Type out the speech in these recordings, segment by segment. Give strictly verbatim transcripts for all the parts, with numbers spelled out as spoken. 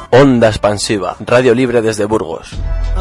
Onda Expansiva, radio libre desde Burgos.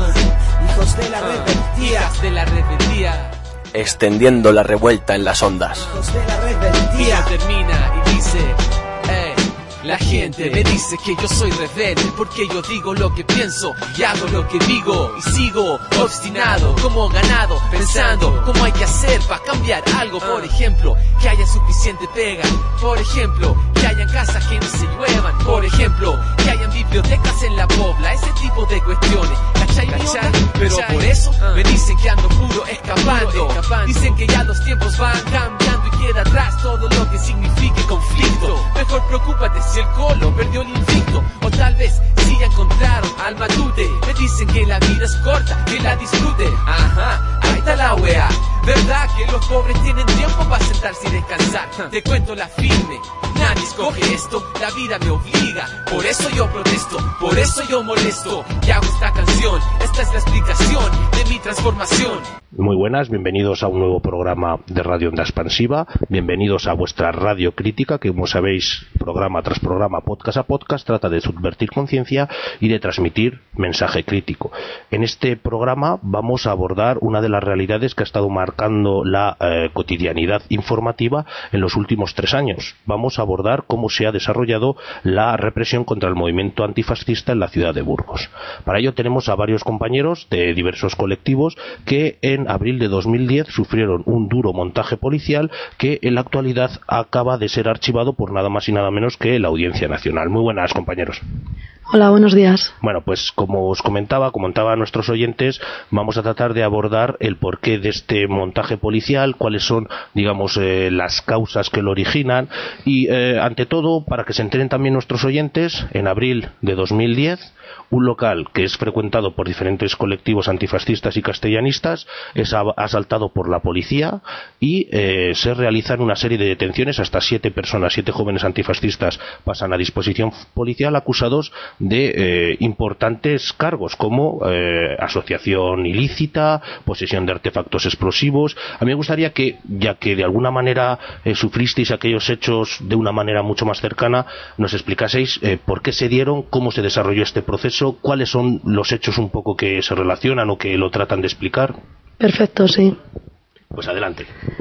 Hijos de la rebeldía, de la rebeldía. Extendiendo la revuelta en las ondas. Hijos de la rebeldía. Termina y dice, eh, la gente me dice que yo soy rebelde porque yo digo lo que pienso y hago lo que digo y sigo obstinado como ganado pensando cómo hay que hacer para cambiar algo. Por ejemplo, que haya suficiente pega. Por ejemplo, que hayan casas que no se lluevan. Por ejemplo, que hayan bibliotecas en la pobla. Ese tipo de cuestiones. ¿Cachai? ¿Cachai? Pero por eso me dicen que ando puro escapando. Dicen que ya los tiempos van cambiando y queda atrás todo lo que signifique conflicto. Mejor preocúpate si el colo perdió el invicto, o tal vez si ya encontraron al matute. Me dicen que la vida es corta, que la disfruten. Ajá, ahí está la wea. ¿Verdad que los pobres tienen tiempo para sentarse y descansar? Te cuento la firme, nadie escoge esto, la vida me obliga. Por eso yo protesto, por eso yo molesto y hago esta canción. Esta es la explicación de mi transformación. Muy buenas, bienvenidos a un nuevo programa de Radio Onda Expansiva. Bienvenidos a vuestra radio crítica, que como sabéis, programa tras programa, podcast a podcast, trata de subvertir conciencia y de transmitir mensaje crítico. En este programa vamos a abordar una de las realidades que ha estado marcando la eh, cotidianidad informativa en los últimos tres años. Vamos a abordar cómo se ha desarrollado la represión contra el movimiento antifascista en la ciudad de Burgos. Para ello tenemos a varios compañeros de diversos colectivos que en abril de dos mil diez sufrieron un duro montaje policial que en la actualidad acaba de ser archivado por nada más y nada menos que la Audiencia Nacional. Muy buenas, compañeros. Hola, buenos días. Bueno, pues como os comentaba, comentaba a nuestros oyentes, vamos a tratar de abordar el porqué de este montaje policial, cuáles son, digamos, eh, las causas que lo originan y, eh, ante todo, para que se enteren también nuestros oyentes, en abril de dos mil diez, un local que es frecuentado por diferentes colectivos antifascistas y castellanistas es asaltado por la policía y eh, se realizan una serie de detenciones. Hasta siete personas, siete jóvenes antifascistas pasan a disposición policial acusados de eh, importantes cargos como eh, asociación ilícita, posesión de artefactos explosivos. A mí me gustaría que, ya que de alguna manera eh, sufristeis aquellos hechos de una manera mucho más cercana, nos explicaseis eh, por qué se dieron, cómo se desarrolló este proceso, cuáles son los hechos un poco que se relacionan o que lo tratan de explicar. Perfecto, sí. Pues adelante.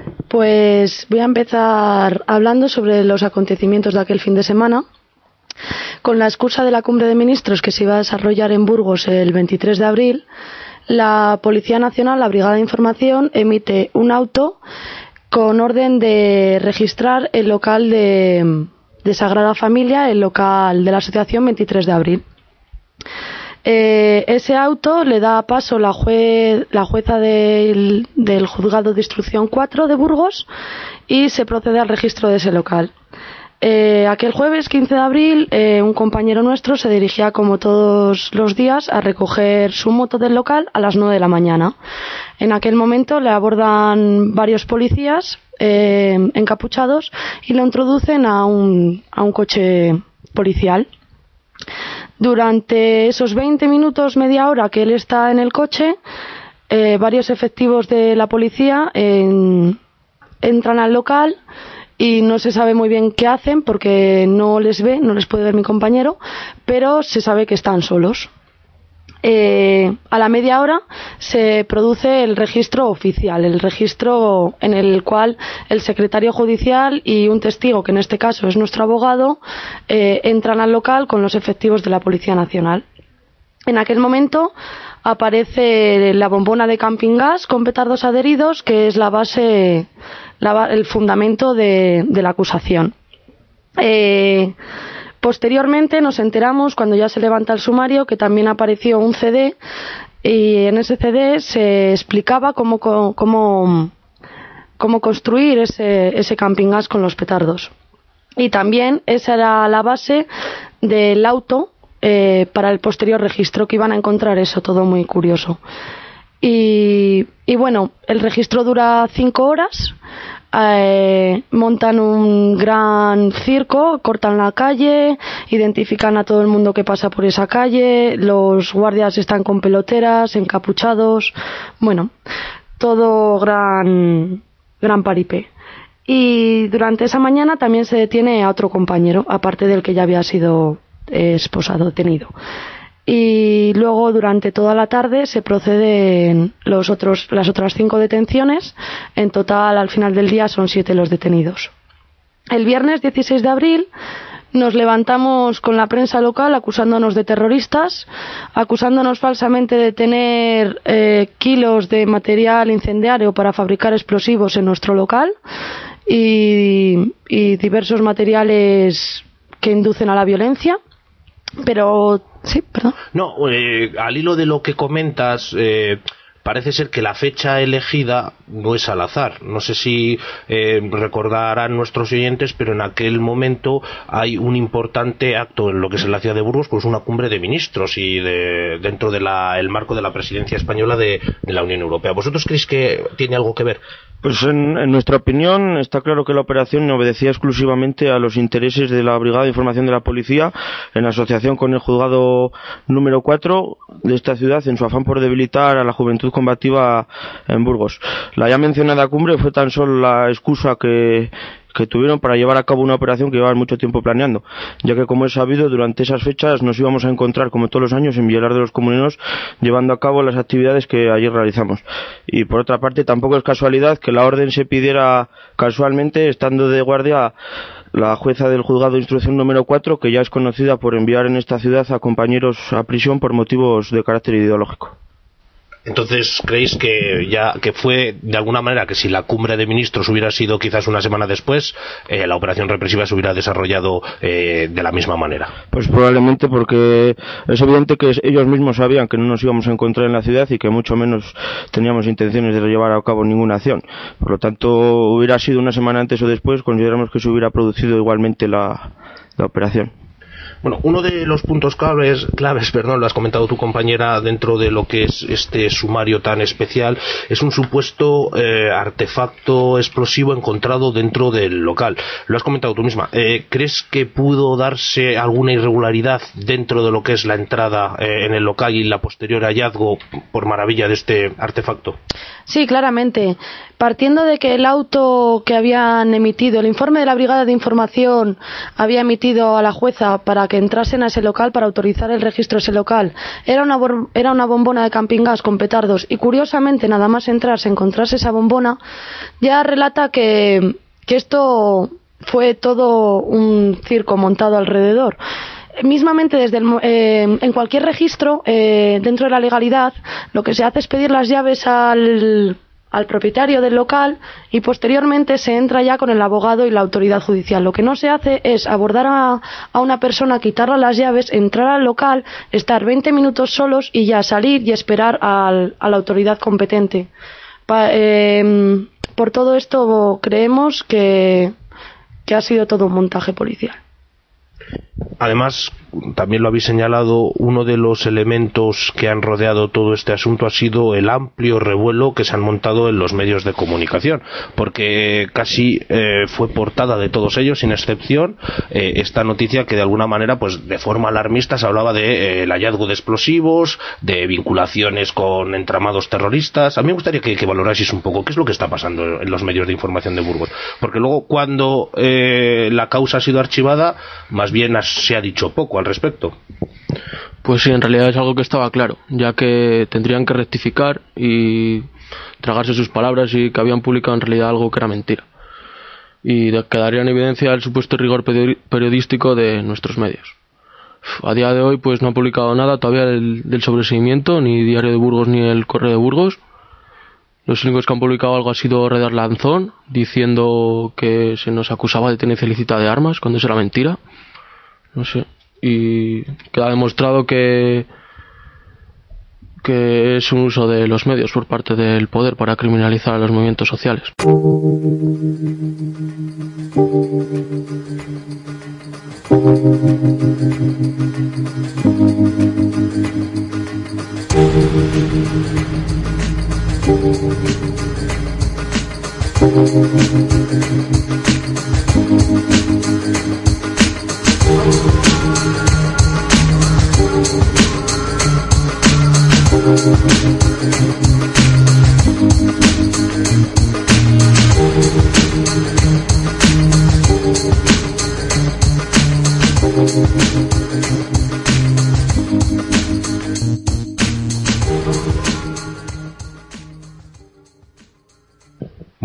Pues voy a empezar hablando sobre los acontecimientos de aquel fin de semana. Con la excusa de la cumbre de ministros que se iba a desarrollar en Burgos el veintitrés de abril, la Policía Nacional, la Brigada de Información, emite un auto con orden de registrar el local de, de Sagrada Familia, el local de la Asociación veintitrés de abril. Eh, ese auto le da paso la, jue, la jueza del, del Juzgado de Instrucción cuatro de Burgos y se procede al registro de ese local. Eh, aquel jueves quince de abril, eh, un compañero nuestro se dirigía como todos los días a recoger su moto del local a las nueve de la mañana. En aquel momento le abordan varios policías eh, encapuchados y lo introducen a un, a un coche policial. Durante esos veinte minutos, media hora que él está en el coche, eh, varios efectivos de la policía en, entran al local y no se sabe muy bien qué hacen porque no les ve, no les puede ver mi compañero, pero se sabe que están solos. Eh, a la media hora se produce el registro oficial, el registro en el cual el secretario judicial y un testigo, que en este caso es nuestro abogado, eh, entran al local con los efectivos de la Policía Nacional. En aquel momento aparece la bombona de camping gas con petardos adheridos, que es la base, la, el fundamento de, de la acusación. Eh, Posteriormente nos enteramos, cuando ya se levanta el sumario, que también apareció un C D y en ese C D se explicaba cómo, cómo, cómo construir ese, ese camping gas con los petardos. Y también esa era la base del auto eh, para el posterior registro, que iban a encontrar eso todo muy curioso. Y, y bueno, el registro dura cinco horas. Eh, montan un gran circo, cortan la calle, identifican a todo el mundo que pasa por esa calle, los guardias están con peloteras, encapuchados, bueno, todo gran, gran paripé. Y durante esa mañana también se detiene a otro compañero, aparte del que ya había sido es posado detenido. Y luego durante toda la tarde se proceden los otros, las otras cinco detenciones. En total, al final del día, son siete los detenidos. El viernes dieciséis de abril nos levantamos con la prensa local acusándonos de terroristas, acusándonos falsamente de tener eh, kilos de material incendiario para fabricar explosivos en nuestro local y, y diversos materiales que inducen a la violencia. Pero, sí, perdón. No, eh, al hilo de lo que comentas, eh, parece ser que la fecha elegida no es al azar. No sé si eh, recordarán nuestros oyentes, pero en aquel momento hay un importante acto en lo que es la ciudad de Burgos, pues una cumbre de ministros y de, dentro del de marco de la presidencia española de, de la Unión Europea. ¿Vosotros creéis que tiene algo que ver? Pues en, en nuestra opinión está claro que la operación obedecía exclusivamente a los intereses de la Brigada de Información de la Policía en asociación con el juzgado número cuatro de esta ciudad en su afán por debilitar a la juventud combativa en Burgos. La ya mencionada cumbre fue tan solo la excusa que que tuvieron para llevar a cabo una operación que llevaban mucho tiempo planeando, ya que, como es sabido, durante esas fechas nos íbamos a encontrar, como todos los años, en Vilar de los Comuneros, llevando a cabo las actividades que ayer realizamos. Y por otra parte, tampoco es casualidad que la orden se pidiera casualmente, estando de guardia la jueza del juzgado de instrucción número cuatro, que ya es conocida por enviar en esta ciudad a compañeros a prisión por motivos de carácter ideológico. Entonces, ¿creéis que ya que fue de alguna manera que si la cumbre de ministros hubiera sido quizás una semana después, eh, la operación represiva se hubiera desarrollado eh, de la misma manera? Pues probablemente, porque es evidente que ellos mismos sabían que no nos íbamos a encontrar en la ciudad y que mucho menos teníamos intenciones de llevar a cabo ninguna acción. Por lo tanto, hubiera sido una semana antes o después, consideramos que se hubiera producido igualmente la, la operación. Bueno, uno de los puntos claves, claves, perdón, lo has comentado tu compañera, dentro de lo que es este sumario tan especial, es un supuesto eh, artefacto explosivo encontrado dentro del local. Lo has comentado tú misma. Eh, ¿Crees que pudo darse alguna irregularidad dentro de lo que es la entrada eh, en el local y la posterior hallazgo por maravilla de este artefacto? Sí, claramente. Partiendo de que el auto que habían emitido, el informe de la Brigada de Información había emitido a la jueza para que entrasen a ese local, para autorizar el registro de ese local, era una, era una bombona de camping gas con petardos, y curiosamente nada más entrar se encontrase esa bombona, ya relata que, que esto fue todo un circo montado alrededor. Mismamente, desde el, eh, en cualquier registro, eh, dentro de la legalidad, lo que se hace es pedir las llaves al, al propietario del local y posteriormente se entra ya con el abogado y la autoridad judicial. Lo que no se hace es abordar a, a una persona, quitarle las llaves, entrar al local, estar veinte minutos solos y ya salir y esperar al, a la autoridad competente. Pa, eh, por todo esto creemos que, que ha sido todo un montaje policial. Además, también lo habéis señalado, uno de los elementos que han rodeado todo este asunto ha sido el amplio revuelo que se han montado en los medios de comunicación, porque casi eh, fue portada de todos ellos, sin excepción, eh, esta noticia que de alguna manera, pues de forma alarmista, se hablaba de eh, el hallazgo de explosivos, de vinculaciones con entramados terroristas. A mí me gustaría que, que valoraseis un poco qué es lo que está pasando en los medios de información de Burgos, porque luego, cuando eh, la causa ha sido archivada, más bien se ha dicho poco al respecto. Pues sí, en realidad es algo que estaba claro, ya que tendrían que rectificar y tragarse sus palabras, y que habían publicado en realidad algo que era mentira. Y quedaría en evidencia el supuesto rigor periodístico de nuestros medios. A día de hoy pues no han publicado nada todavía del, del sobreseguimiento, ni Diario de Burgos ni el Correo de Burgos. Los únicos que han publicado algo ha sido Redar Lanzón, diciendo que se nos acusaba de tenencia ilícita de armas, cuando eso era mentira. No sé. Y queda demostrado que que es un uso de los medios por parte del poder para criminalizar a los movimientos sociales. Thank you.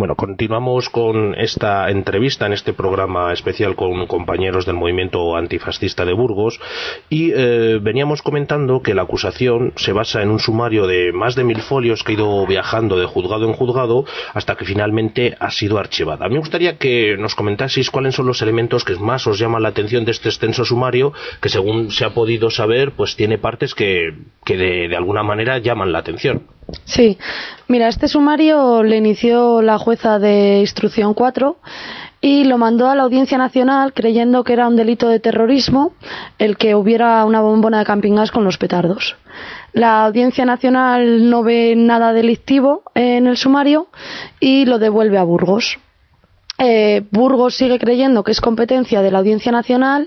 Bueno, continuamos con esta entrevista en este programa especial con compañeros del movimiento antifascista de Burgos y eh, veníamos comentando que la acusación se basa en un sumario de más de mil folios que ha ido viajando de juzgado en juzgado hasta que finalmente ha sido archivada. A mí me gustaría que nos comentaseis cuáles son los elementos que más os llaman la atención de este extenso sumario, que según se ha podido saber, pues tiene partes que, que de, de alguna manera llaman la atención. Sí, mira, este sumario le inició la jueza de instrucción cuatro y lo mandó a la Audiencia Nacional creyendo que era un delito de terrorismo el que hubiera una bombona de camping gas con los petardos. La Audiencia Nacional no ve nada delictivo en el sumario y lo devuelve a Burgos. Eh, Burgos sigue creyendo que es competencia de la Audiencia Nacional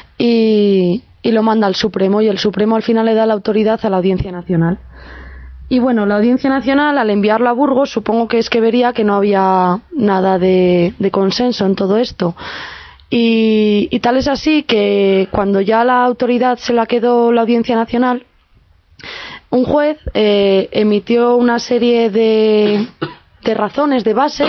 y, y lo manda al Supremo, y el Supremo al final le da la autoridad a la Audiencia Nacional. Y bueno, la Audiencia Nacional, al enviarlo a Burgos, supongo que es que vería que no había nada de, de consenso en todo esto. Y, y tal es así que cuando ya la autoridad se la quedó la Audiencia Nacional, un juez eh, emitió una serie de, de razones, de bases,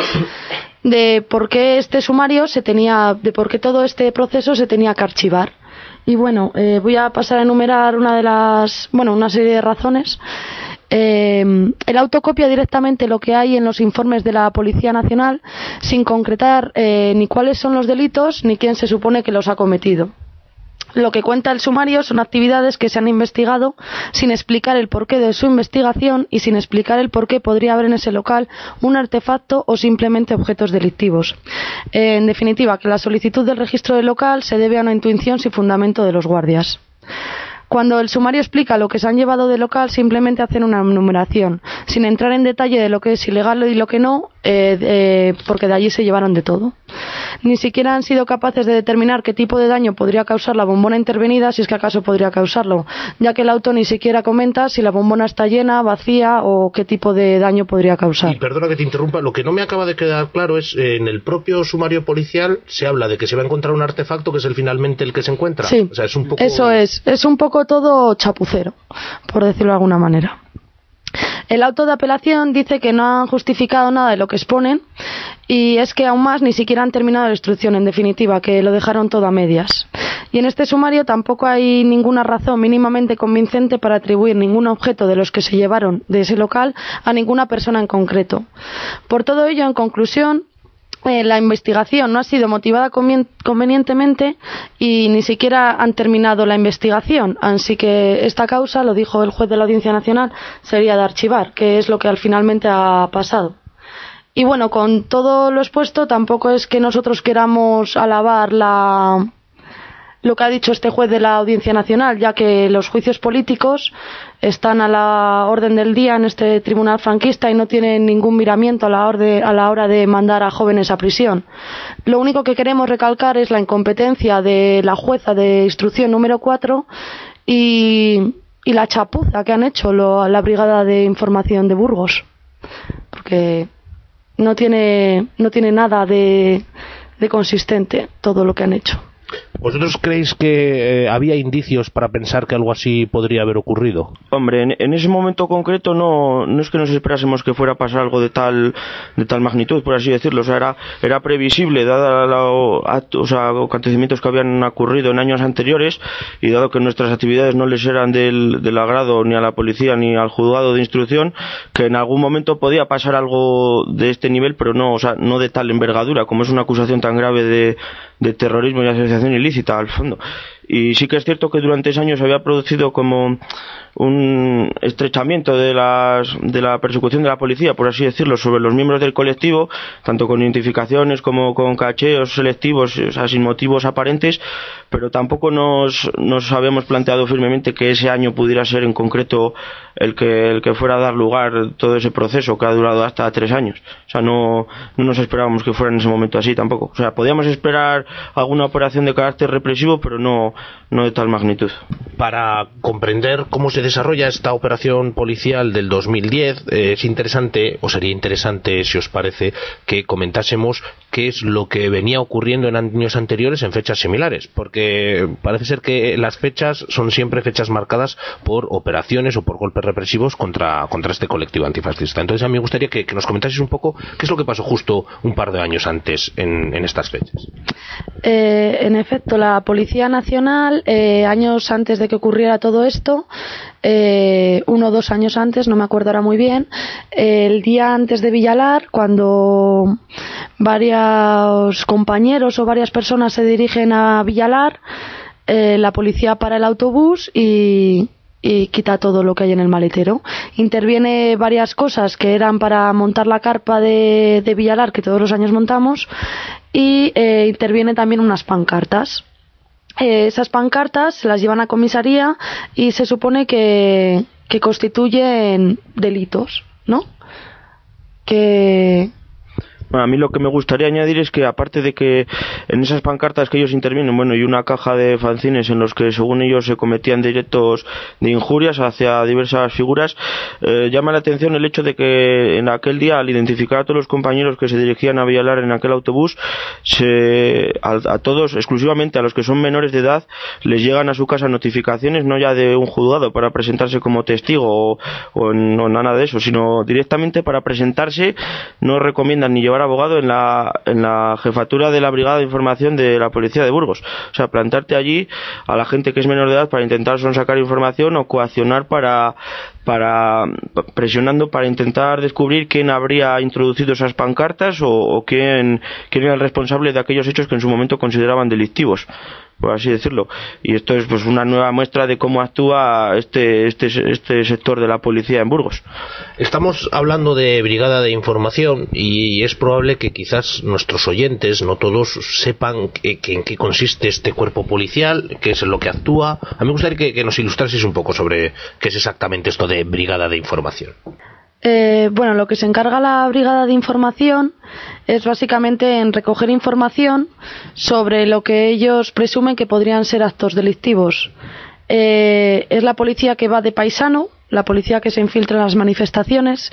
de por qué este sumario se tenía, de por qué todo este proceso se tenía que archivar. Y bueno, eh, voy a pasar a enumerar una de las, bueno, una serie de razones. Eh, el auto copia directamente lo que hay en los informes de la Policía Nacional sin concretar eh, ni cuáles son los delitos ni quién se supone que los ha cometido. Lo que cuenta el sumario son actividades que se han investigado sin explicar el porqué de su investigación y sin explicar el porqué podría haber en ese local un artefacto o simplemente objetos delictivos. Eh, en definitiva, que la solicitud del registro del local se debe a una intuición sin fundamento de los guardias. Cuando el sumario explica lo que se han llevado del local, simplemente hacen una enumeración, sin entrar en detalle de lo que es ilegal y lo que no, eh, eh, porque de allí se llevaron de todo. Ni siquiera han sido capaces de determinar qué tipo de daño podría causar la bombona intervenida, si es que acaso podría causarlo, ya que el auto ni siquiera comenta si la bombona está llena, vacía o qué tipo de daño podría causar. Y perdona que te interrumpa, lo que no me acaba de quedar claro es, eh, en el propio sumario policial se habla de que se va a encontrar un artefacto que es el finalmente el que se encuentra. Sí, o sea, es un poco... eso es, es un poco todo chapucero, por decirlo de alguna manera. El auto de apelación dice que no han justificado nada de lo que exponen y es que aún más ni siquiera han terminado la instrucción, en definitiva, que lo dejaron todo a medias. Y en este sumario tampoco hay ninguna razón mínimamente convincente para atribuir ningún objeto de los que se llevaron de ese local a ninguna persona en concreto. Por todo ello, en conclusión, Eh, la investigación no ha sido motivada convenientemente y ni siquiera han terminado la investigación, así que esta causa, lo dijo el juez de la Audiencia Nacional, sería de archivar, que es lo que al finalmente ha pasado. Y bueno, con todo lo expuesto, tampoco es que nosotros queramos alabar la... lo que ha dicho este juez de la Audiencia Nacional, ya que los juicios políticos están a la orden del día en este tribunal franquista y no tienen ningún miramiento a la, orde, a la hora de mandar a jóvenes a prisión. Lo único que queremos recalcar es la incompetencia de la jueza de instrucción número cuatro y, y la chapuza que han hecho lo, la Brigada de Información de Burgos, porque no tiene, no tiene nada de, de consistente todo lo que han hecho. ¿Vosotros creéis que eh, había indicios para pensar que algo así podría haber ocurrido? Hombre, en, en ese momento concreto no, no es que nos esperásemos que fuera a pasar algo de tal de tal magnitud, por así decirlo. O sea, era, era previsible, dada los acontecimientos que habían ocurrido en años anteriores y dado que nuestras actividades no les eran del, del agrado ni a la policía ni al juzgado de instrucción, que en algún momento podía pasar algo de este nivel, pero no, o sea, no de tal envergadura, como es una acusación tan grave de, de terrorismo y asociación ilícita al fondo. Y sí que es cierto que durante ese año se había producido como un estrechamiento de, las, de la persecución de la policía, por así decirlo, sobre los miembros del colectivo, tanto con identificaciones como con cacheos selectivos, o sea, sin motivos aparentes, pero tampoco nos, nos habíamos planteado firmemente que ese año pudiera ser en concreto el que, el que fuera a dar lugar todo ese proceso que ha durado hasta tres años. O sea, no, no nos esperábamos que fuera en ese momento así tampoco. O sea, podíamos esperar alguna operación de carácter represivo, pero no, no, no de tal magnitud. Para comprender cómo se desarrolla esta operación policial del dos mil diez, eh, es interesante, o sería interesante, si os parece, que comentásemos qué es lo que venía ocurriendo en años anteriores en fechas similares, porque parece ser que las fechas son siempre fechas marcadas por operaciones o por golpes represivos contra, contra este colectivo antifascista. Entonces a mí me gustaría que, que nos comentaseis un poco qué es lo que pasó justo un par de años antes en, en estas fechas. Eh, en efecto, la Policía Nacional, eh, años antes de que ocurriera todo esto, eh, uno o dos años antes, no me acuerdo ahora muy bien, eh, el día antes de Villalar, cuando varios compañeros o varias personas se dirigen a Villalar, eh, la policía para el autobús y, y quita todo lo que hay en el maletero. Interviene varias cosas que eran para montar la carpa de, de Villalar, que todos los años montamos, y eh, interviene también unas pancartas. Eh, esas pancartas se las llevan a comisaría y se supone que, que constituyen delitos, ¿no? Que... Bueno, a mí lo que me gustaría añadir es que, aparte de que en esas pancartas que ellos intervienen, bueno, y una caja de fanzines en los que según ellos se cometían delitos de injurias hacia diversas figuras, eh, llama la atención el hecho de que en aquel día, al identificar a todos los compañeros que se dirigían a Villalar en aquel autobús, se, a, a todos, exclusivamente a los que son menores de edad, les llegan a su casa notificaciones, no ya de un juzgado para presentarse como testigo o, o no nada de eso, sino directamente para presentarse. No recomiendan ni llevar abogado en la en la jefatura de la Brigada de Información de la Policía de Burgos. O sea, plantarte allí a la gente que es menor de edad para intentar sacar información o coaccionar para para presionando para intentar descubrir quién habría introducido esas pancartas o, o quién quién era el responsable de aquellos hechos que en su momento consideraban delictivos, por así decirlo. Y esto es pues una nueva muestra de cómo actúa este este este sector de la policía en Burgos. Estamos hablando de Brigada de Información y es probable que quizás nuestros oyentes, no todos, sepan que, que en qué consiste este cuerpo policial, qué es en lo que actúa. A mí me gustaría que, que nos ilustraseis un poco sobre qué es exactamente esto de Brigada de Información. Eh, bueno, lo que se encarga la Brigada de Información es básicamente en recoger información sobre lo que ellos presumen que podrían ser actos delictivos. Eh, es la policía que va de paisano, la policía que se infiltra en las manifestaciones,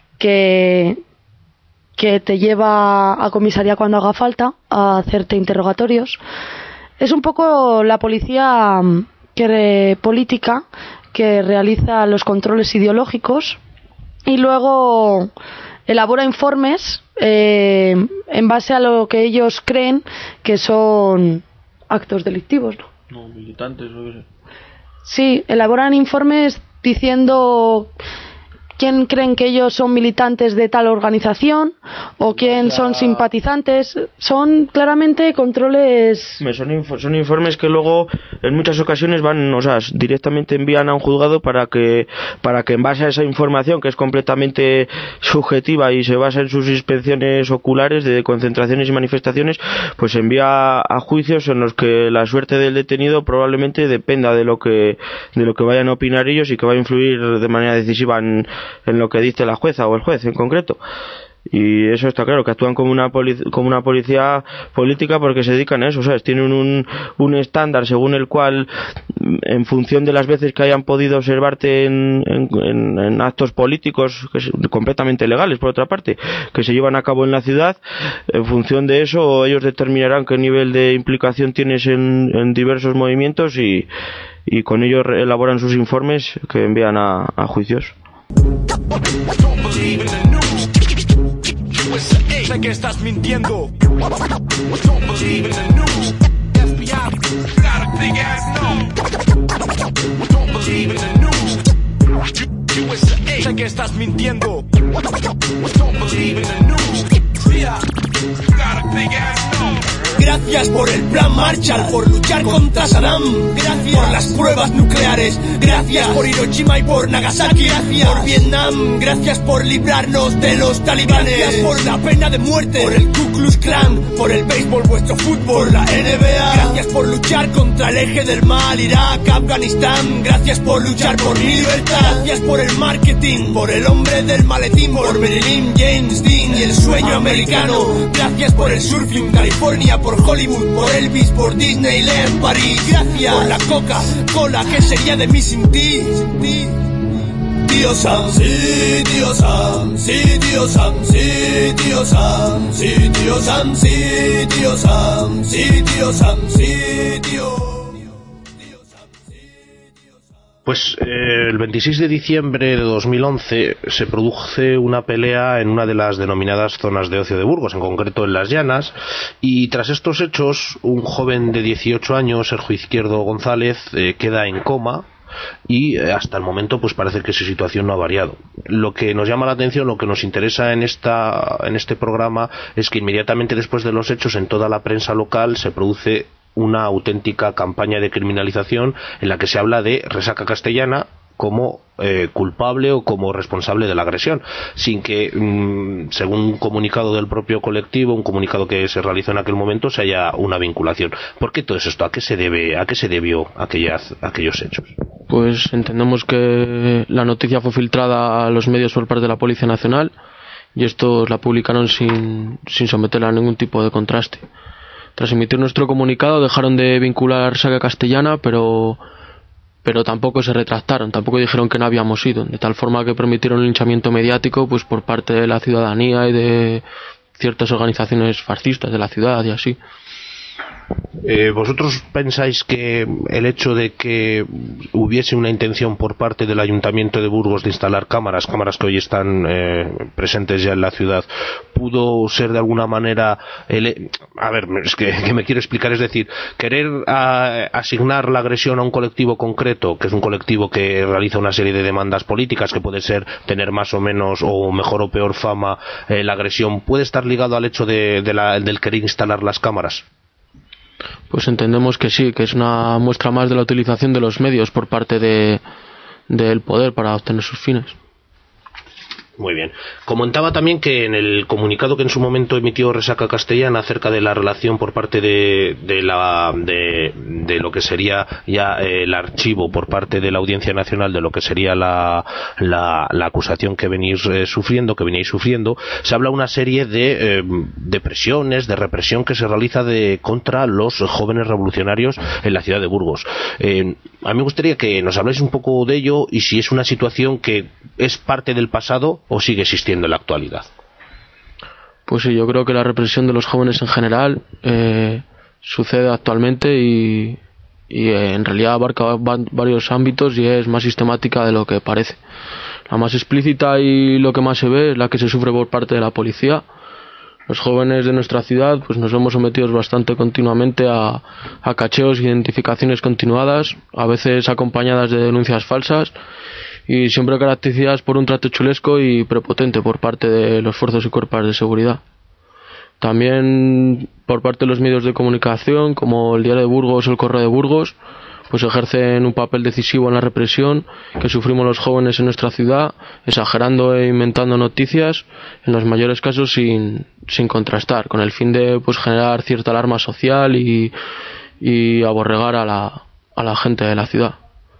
que, que te lleva a comisaría cuando haga falta a hacerte interrogatorios. Es un poco la policía que, política que realiza los controles ideológicos y luego elabora informes eh, en base a lo que ellos creen que son actos delictivos, ¿no? No, militantes o qué sé. Sí, elaboran informes diciendo quién creen que ellos son militantes de tal organización o quién son simpatizantes. Son claramente controles. Son, inf- son informes que luego en muchas ocasiones van, o sea, directamente envían a un juzgado para que para que en base a esa información, que es completamente subjetiva y se basa en sus inspecciones oculares de concentraciones y manifestaciones, pues envía a juicios en los que la suerte del detenido probablemente dependa de lo que de lo que vayan a opinar ellos y que va a influir de manera decisiva en en lo que dice la jueza o el juez en concreto. Y eso está claro, que actúan como una polic- como una policía política porque se dedican a eso, ¿sabes? Tienen un, un estándar según el cual, en función de las veces que hayan podido observarte en, en, en actos políticos que es completamente legales, por otra parte, que se llevan a cabo en la ciudad, en función de eso ellos determinarán qué nivel de implicación tienes en, en diversos movimientos y, y con ello elaboran sus informes que envían a, a juicios. Sé que estás mintiendo. Don't believe in the news. F B I got a big ass no. Don't believe in the news. U S A. Sé que estás mintiendo. Don't believe in the news. F B I got a big ass no. Gracias por el plan Marshall, por luchar contra Saddam. Gracias por las pruebas nucleares. Gracias por Hiroshima y por Nagasaki. Gracias por Vietnam. Gracias por librarnos de los talibanes. Gracias por la pena de muerte, por el Ku Klux Klan, por el béisbol, vuestro fútbol, la N B A. Gracias por luchar contra el eje del mal, Irak, Afganistán. Gracias por luchar por mi libertad. Gracias por el marketing, por el hombre del maletín, por Marilyn, James Dean y el sueño americano. Gracias por el surfing, California, por Hollywood, por Elvis, por Disneyland, París. Gracias por la Coca-Cola, ¿qué sería de mí sin ti? Sin ti. Tío Sam, sí, tío Sam, sí, tío Sam, sí, tío Sam, sí, tío Sam, sí, tío Sam, sí, tío Sam, sí, tío. Pues eh, el veintiséis de diciembre de dos mil once se produce una pelea en una de las denominadas zonas de ocio de Burgos, en concreto en Las Llanas, y tras estos hechos un joven de dieciocho años, Sergio Izquierdo González, eh, queda en coma y eh, hasta el momento pues parece que su situación no ha variado. Lo que nos llama la atención, lo que nos interesa en esta en este programa es que inmediatamente después de los hechos en toda la prensa local se produce una auténtica campaña de criminalización en la que se habla de Resaca Castellana como eh, culpable o como responsable de la agresión, sin que, mmm, según un comunicado del propio colectivo, un comunicado que se realizó en aquel momento, se haya una vinculación. ¿Por qué todo esto? ¿A qué se debe, a qué se debió aquellas, aquellos hechos? Pues entendemos que la noticia fue filtrada a los medios por parte de la Policía Nacional y estos la publicaron sin, sin someterla a ningún tipo de contraste. Tras emitir nuestro comunicado dejaron de vincular Resaca Castellana, pero pero tampoco se retractaron, tampoco dijeron que no habíamos ido, de tal forma que permitieron el linchamiento mediático pues por parte de la ciudadanía y de ciertas organizaciones fascistas de la ciudad y así. Eh, ¿Vosotros pensáis que el hecho de que hubiese una intención por parte del Ayuntamiento de Burgos de instalar cámaras, cámaras que hoy están eh, presentes ya en la ciudad, pudo ser de alguna manera, el, a ver, es que, que me quiero explicar, es decir, querer a, asignar la agresión a un colectivo concreto, que es un colectivo que realiza una serie de demandas políticas, que puede ser tener más o menos o mejor o peor fama, eh, la agresión, puede estar ligado al hecho de, de la, del querer instalar las cámaras? Pues entendemos que sí, que es una muestra más de la utilización de los medios por parte de del poder para obtener sus fines. Muy bien. Comentaba también que en el comunicado que en su momento emitió Resaca Castellana acerca de la relación por parte de, de la de, de lo que sería ya eh, el archivo por parte de la Audiencia Nacional de lo que sería la, la, la acusación que venís eh, sufriendo, que veníais sufriendo, se habla una serie de, eh, de presiones, de represión que se realiza de contra los jóvenes revolucionarios en la ciudad de Burgos. Eh, a mí me gustaría que nos habláis un poco de ello y si es una situación que es parte del pasado o sigue existiendo en la actualidad. Pues sí, yo creo que la represión de los jóvenes en general eh, sucede actualmente y, y eh, en realidad abarca varios ámbitos y es más sistemática de lo que parece. La más explícita y lo que más se ve es la que se sufre por parte de la policía. Los jóvenes de nuestra ciudad pues nos hemos sometidos bastante continuamente a, a cacheos e identificaciones continuadas, a veces acompañadas de denuncias falsas y siempre caracterizadas por un trato chulesco y prepotente por parte de los fuerzas y cuerpos de seguridad. También por parte de los medios de comunicación como el Diario de Burgos o el Correo de Burgos pues ejercen un papel decisivo en la represión que sufrimos los jóvenes en nuestra ciudad, exagerando e inventando noticias, en los mayores casos sin, sin contrastar, con el fin de pues generar cierta alarma social y, y aborregar a la, a la gente de la ciudad.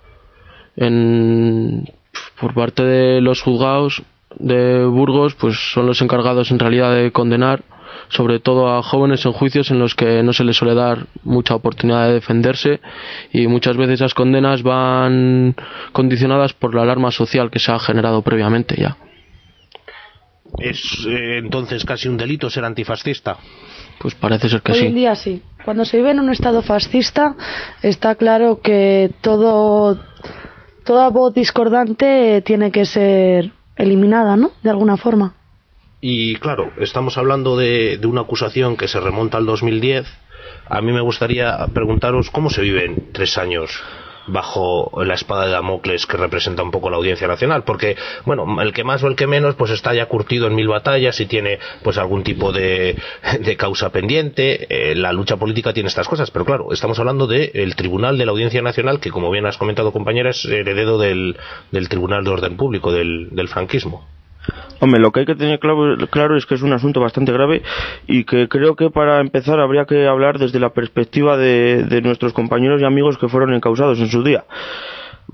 En, por parte de los juzgados de Burgos pues son los encargados en realidad de condenar sobre todo a jóvenes en juicios en los que no se les suele dar mucha oportunidad de defenderse y muchas veces esas condenas van condicionadas por la alarma social que se ha generado previamente ya. ¿Es eh, entonces casi un delito ser antifascista? Pues parece ser que Hoy sí. Hoy en día sí. Cuando se vive en un estado fascista está claro que todo toda voz discordante tiene que ser eliminada, ¿no? De alguna forma. Y claro, estamos hablando de, de una acusación que se remonta al dos mil diez. A mí me gustaría preguntaros cómo se viven tres años bajo la espada de Damocles que representa un poco la Audiencia Nacional, porque bueno, el que más o el que menos pues está ya curtido en mil batallas y tiene pues algún tipo de, de causa pendiente. Eh, la lucha política tiene estas cosas, pero claro, estamos hablando del Tribunal de la Audiencia Nacional, que como bien has comentado, compañera, es heredero del, del Tribunal de Orden Público del, del franquismo. Hombre, lo que hay que tener claro, claro es que es un asunto bastante grave y que creo que para empezar habría que hablar desde la perspectiva de, de nuestros compañeros y amigos que fueron encausados en su día.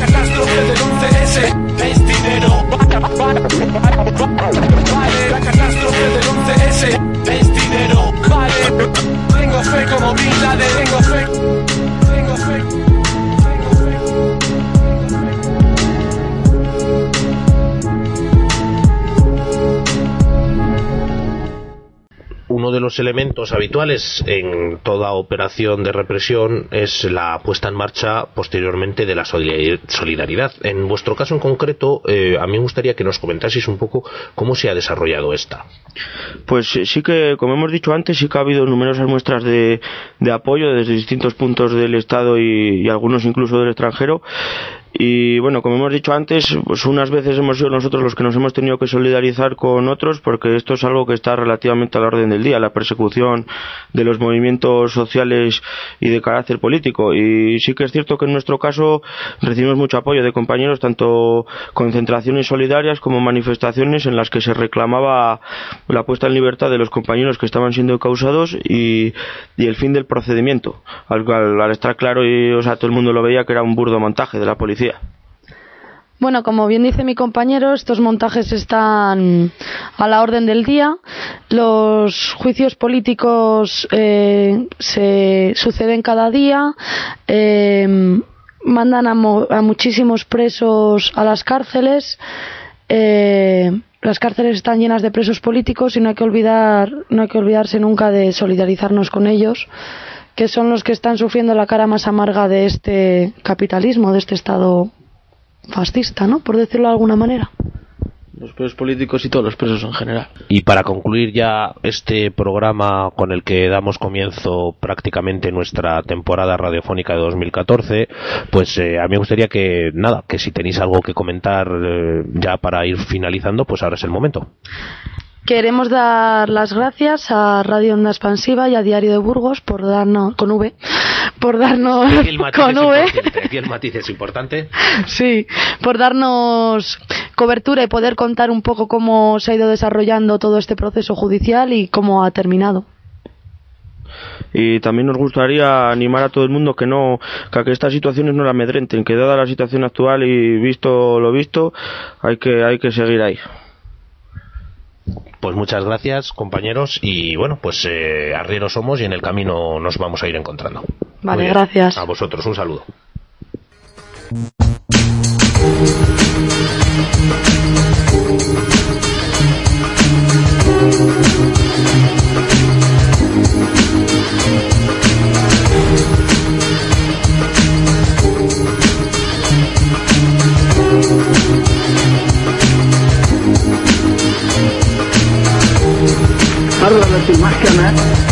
los elementos habituales en toda operación de represión es la puesta en marcha posteriormente de la solidaridad. En vuestro caso en concreto, eh, a mí me gustaría que nos comentaseis un poco cómo se ha desarrollado esta. Pues sí que, como hemos dicho antes, sí que ha habido numerosas muestras de, de apoyo desde distintos puntos del Estado y, y algunos incluso del extranjero. Y bueno, como hemos dicho antes, pues unas veces hemos sido nosotros los que nos hemos tenido que solidarizar con otros, porque esto es algo que está relativamente a la orden del día, la persecución de los movimientos sociales y de carácter político. Y sí que es cierto que en nuestro caso recibimos mucho apoyo de compañeros, tanto concentraciones solidarias como manifestaciones en las que se reclamaba la puesta en libertad de los compañeros que estaban siendo causados y, y el fin del procedimiento, al, al, al estar claro, y o sea, todo el mundo lo veía que era un burdo montaje de la policía. Bueno, como bien dice mi compañero, estos montajes están a la orden del día. Los juicios políticos eh, se suceden cada día. Eh, mandan a, mo- a muchísimos presos a las cárceles. Eh, las cárceles están llenas de presos políticos y no hay que olvidar, no hay que olvidarse nunca de solidarizarnos con ellos, que son los que están sufriendo la cara más amarga de este capitalismo, de este Estado fascista, ¿no? Por decirlo de alguna manera. Los presos políticos y todos los presos en general. Y para concluir ya este programa con el que damos comienzo prácticamente nuestra temporada radiofónica de dos mil catorce, pues eh, a mí me gustaría que, nada, que si tenéis algo que comentar eh, ya para ir finalizando, pues ahora es el momento. Queremos dar las gracias a Radio Onda Expansiva y a Diario de Burgos por darnos, con V, por darnos, Aquí el matiz con es V, importante, aquí el matiz es importante. sí, por darnos cobertura y poder contar un poco cómo se ha ido desarrollando todo este proceso judicial y cómo ha terminado. Y también nos gustaría animar a todo el mundo que no, que a que estas situaciones no la amedrenten, que dada la situación actual y visto lo visto, hay que, hay que seguir ahí. Pues muchas gracias, compañeros, y bueno, pues eh, arrieros somos y en el camino nos vamos a ir encontrando. Vale, gracias. A vosotros, un saludo. قررت المحكمة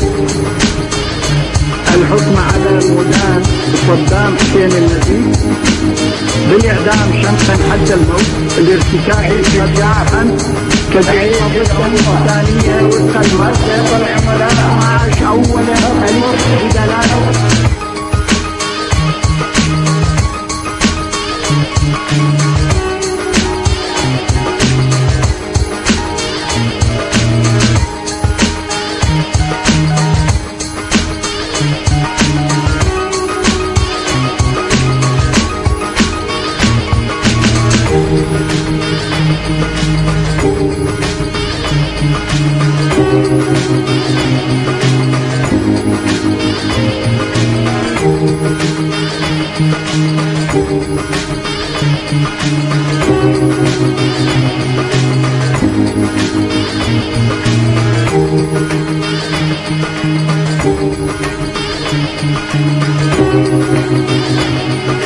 الحكم على المدان صدام حسين النزيه بالإعدام شنقا حتى الموت لارتكاب مجاعا كجريمة ضد الإنسانية وفق المادة والعملاء معاش أولا ألف بدلالة. Thank you.